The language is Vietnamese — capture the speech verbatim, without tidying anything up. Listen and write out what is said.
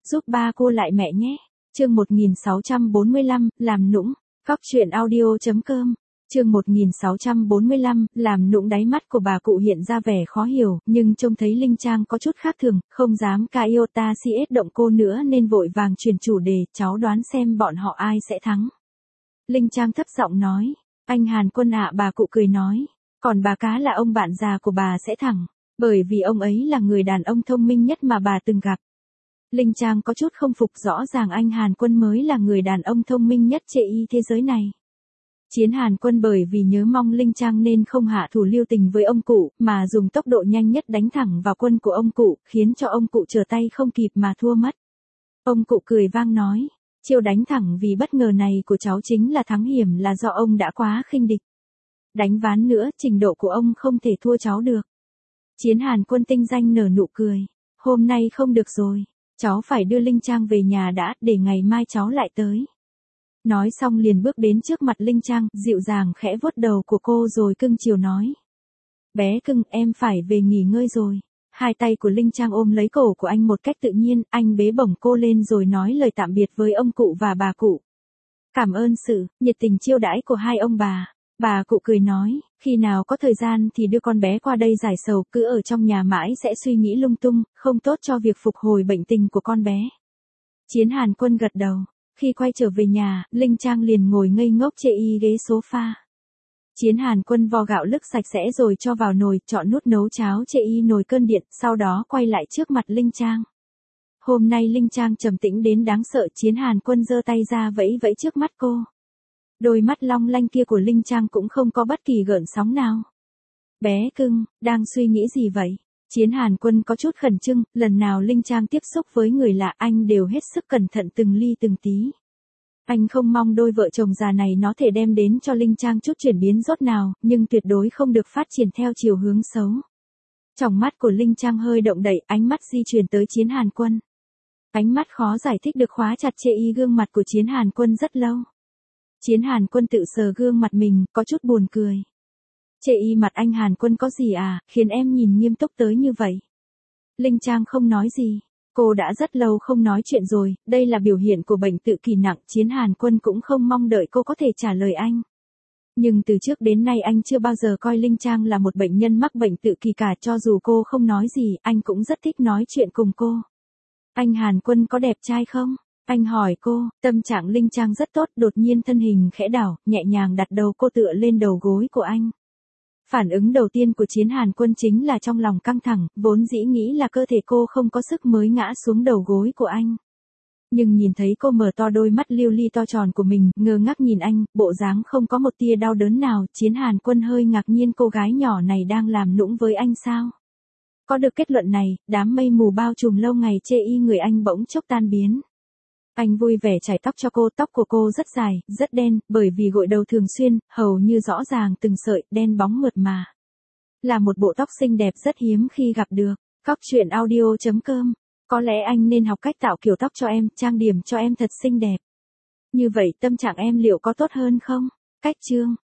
giúp ba cô lại mẹ nhé. Chương một nghìn sáu trăm bốn mươi lăm, làm nũng. Cóc truyện audio chấm com. Chương một nghìn sáu trăm bốn mươi lăm, làm nũng. Đáy mắt của bà cụ hiện ra vẻ khó hiểu, nhưng trông thấy Linh Trang có chút khác thường, không dám ca iota siết động cô nữa nên vội vàng chuyển chủ đề, cháu đoán xem bọn họ ai sẽ thắng. Linh Trang thấp giọng nói, anh Hàn Quân ạ. Bà cụ cười nói, còn bà cá là ông bạn già của bà sẽ thắng, bởi vì ông ấy là người đàn ông thông minh nhất mà bà từng gặp. Linh Trang có chút không phục, rõ ràng anh Hàn Quân mới là người đàn ông thông minh nhất trên thế giới này. Chiến Hàn Quân bởi vì nhớ mong Linh Trang nên không hạ thủ lưu tình với ông cụ, mà dùng tốc độ nhanh nhất đánh thẳng vào quân của ông cụ, khiến cho ông cụ trở tay không kịp mà thua mất. Ông cụ cười vang nói, chiêu đánh thẳng vì bất ngờ này của cháu chính là thắng hiểm, là do ông đã quá khinh địch. Đánh ván nữa, trình độ của ông không thể thua cháu được. Chiến Hàn Quân tinh danh nở nụ cười, hôm nay không được rồi, cháu phải đưa Linh Trang về nhà đã, để ngày mai cháu lại tới. Nói xong liền bước đến trước mặt Linh Trang, dịu dàng khẽ vuốt đầu của cô rồi cưng chiều nói, bé cưng, em phải về nghỉ ngơi rồi. Hai tay của Linh Trang ôm lấy cổ của anh một cách tự nhiên, anh bế bổng cô lên rồi nói lời tạm biệt với ông cụ và bà cụ. Cảm ơn sự nhiệt tình chiêu đãi của hai ông bà. Bà cụ cười nói, khi nào có thời gian thì đưa con bé qua đây giải sầu, cứ ở trong nhà mãi sẽ suy nghĩ lung tung, không tốt cho việc phục hồi bệnh tình của con bé. Chiến Hàn Quân gật đầu. Khi quay trở về nhà, Linh Trang liền ngồi ngây ngốc trên ghế sofa. Chiến Hàn Quân vo gạo lức sạch sẽ rồi cho vào nồi, chọn nút nấu cháo trên nồi cơn điện, sau đó quay lại trước mặt Linh Trang. Hôm nay Linh Trang trầm tĩnh đến đáng sợ. Chiến Hàn Quân giơ tay ra vẫy vẫy trước mắt cô. Đôi mắt long lanh kia của Linh Trang cũng không có bất kỳ gợn sóng nào. Bé cưng, đang suy nghĩ gì vậy? Chiến Hàn Quân có chút khẩn trương, lần nào Linh Trang tiếp xúc với người lạ anh đều hết sức cẩn thận từng ly từng tí. Anh không mong đôi vợ chồng già này nó thể đem đến cho Linh Trang chút chuyển biến rốt nào, nhưng tuyệt đối không được phát triển theo chiều hướng xấu. Tròng mắt của Linh Trang hơi động đậy, ánh mắt di chuyển tới Chiến Hàn Quân. Ánh mắt khó giải thích được khóa chặt chê y gương mặt của Chiến Hàn Quân rất lâu. Chiến Hàn Quân tự sờ gương mặt mình, có chút buồn cười. Chê y mặt anh Hàn Quân có gì à, khiến em nhìn nghiêm túc tới như vậy? Linh Trang không nói gì. Cô đã rất lâu không nói chuyện rồi, đây là biểu hiện của bệnh tự kỷ nặng. Chiến Hàn Quân cũng không mong đợi cô có thể trả lời anh. Nhưng từ trước đến nay anh chưa bao giờ coi Linh Trang là một bệnh nhân mắc bệnh tự kỷ cả, cho dù cô không nói gì, anh cũng rất thích nói chuyện cùng cô. Anh Hàn Quân có đẹp trai không? Anh hỏi cô. Tâm trạng Linh Trang rất tốt, đột nhiên thân hình khẽ đảo, nhẹ nhàng đặt đầu cô tựa lên đầu gối của anh. Phản ứng đầu tiên của Chiến Hàn Quân chính là trong lòng căng thẳng, vốn dĩ nghĩ là cơ thể cô không có sức mới ngã xuống đầu gối của anh. Nhưng nhìn thấy cô mở to đôi mắt lưu ly to tròn của mình, ngơ ngác nhìn anh, bộ dáng không có một tia đau đớn nào, Chiến Hàn Quân hơi ngạc nhiên, cô gái nhỏ này đang làm nũng với anh sao? Có được kết luận này, đám mây mù bao trùm lâu ngày chê y người anh bỗng chốc tan biến. Anh vui vẻ chải tóc cho cô, tóc của cô rất dài, rất đen, bởi vì gội đầu thường xuyên, hầu như rõ ràng từng sợi, đen bóng mượt mà. Là một bộ tóc xinh đẹp rất hiếm khi gặp được. Cóc truyện audio chấm com. Có lẽ anh nên học cách tạo kiểu tóc cho em, trang điểm cho em thật xinh đẹp. Như vậy tâm trạng em liệu có tốt hơn không? Cách chương.